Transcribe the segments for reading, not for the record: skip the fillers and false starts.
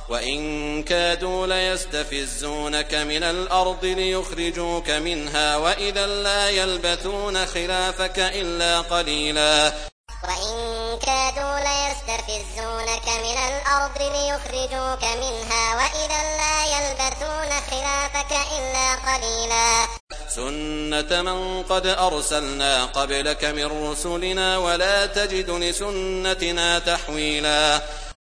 وإن كادوا ليستفزونك من الأرض ليخرجوك منها وإذا لا يلبثون خلافك إلا قليلا وإن كادوا ليستفزونك من الأرض ليخرجوك منها وإذا لا يلبثون خلافك إلا قليلا سنة من قد أرسلنا قبلك من رسلنا ولا تجد لسنتنا تحويلا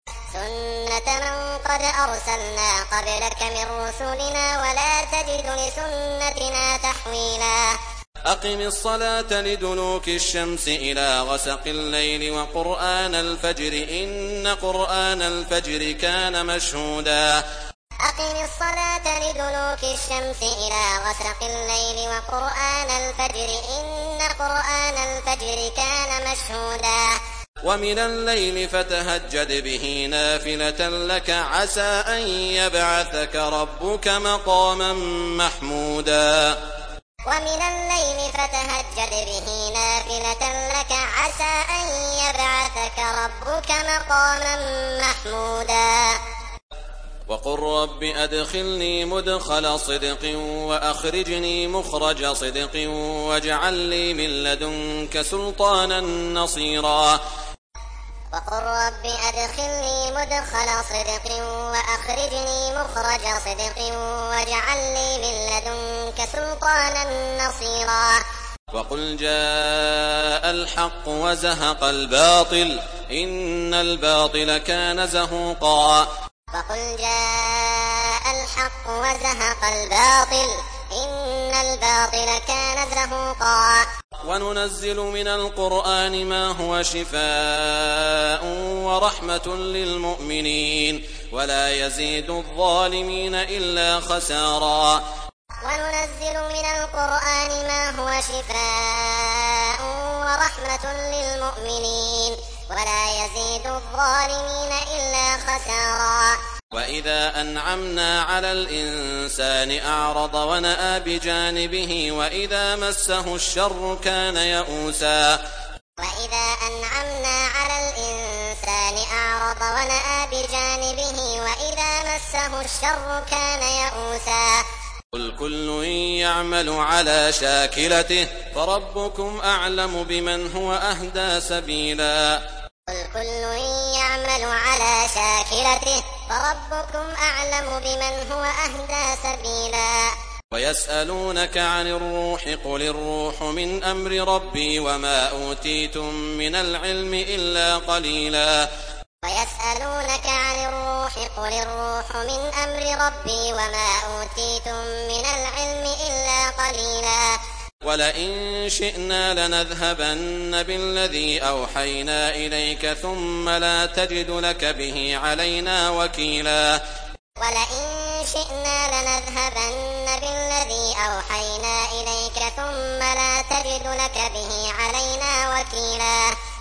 سنة من قد أرسلنا قبلك من رسلنا ولا تجد لسنتنا تحويلا أقم الصلاة لدلوك الشمس إلى غسق الليل وقرآن الفجر إن قرآن الفجر كان مشهودا أقم الصلاة لدلوك الشمس إلى غسق الليل وقرآن الفجر إن قرآن الفجر كان مشهودا ومن الليل فتهجد به نافلة لك عسى أن يبعثك ربك مقاما محمودا ومن الليل فتهجد به نافلة لك عسى أن يبعثك ربك مقاما محمودا وقل رب أدخلني مدخل صدق وأخرجني مخرج صدق واجعل لي من لدنك سلطانا نصيرا وقل رب أدخلني مدخل صدق وأخرجني مخرج صدق واجعل لي من لدنك سلطانا نصيرا وقل جاء الحق وزهق الباطل إن الباطل كان زهوقا وقل جاء الحق وزهق الباطل إن الباطل كان زهوقا وننزل من القرآن ما هو شفاء ورحمة للمؤمنين ولا يزيد الظالمين إلا خسارا وننزل من القرآن ما هو شفاء ورحمة للمؤمنين ولا يزيد الظالمين إلا خسارا وإذا أنعمنا على الإنسان أعرض ونأى بجانبه وإذا مسه الشر كان يئوسا وإذا أنعمنا على الإنسان أعرض ونأى بجانبه وإذا مسه الشر كان يئوسا قل كل يعمل على شاكلته فربكم أعلم بمن هو أهدى سبيلا قل كل يعمل على شاكلته فربكم أعلم بمن هو أهدى سبيلا ويسألونك عن الروح قل الروح من أمر ربي وما أوتيتم من العلم إلا قليلا ويسألونك عن الروح قل الروح من أمر ربي وما أوتيتم من العلم إلا قليلا ولئن شئنا لنذهبن بالذي أوحينا إليك ثم لا تجد لك به علينا وكيلا ولئن شئنا لنذهبن بالذي أوحينا إليك ثم لا تجد لك به علينا وكيلا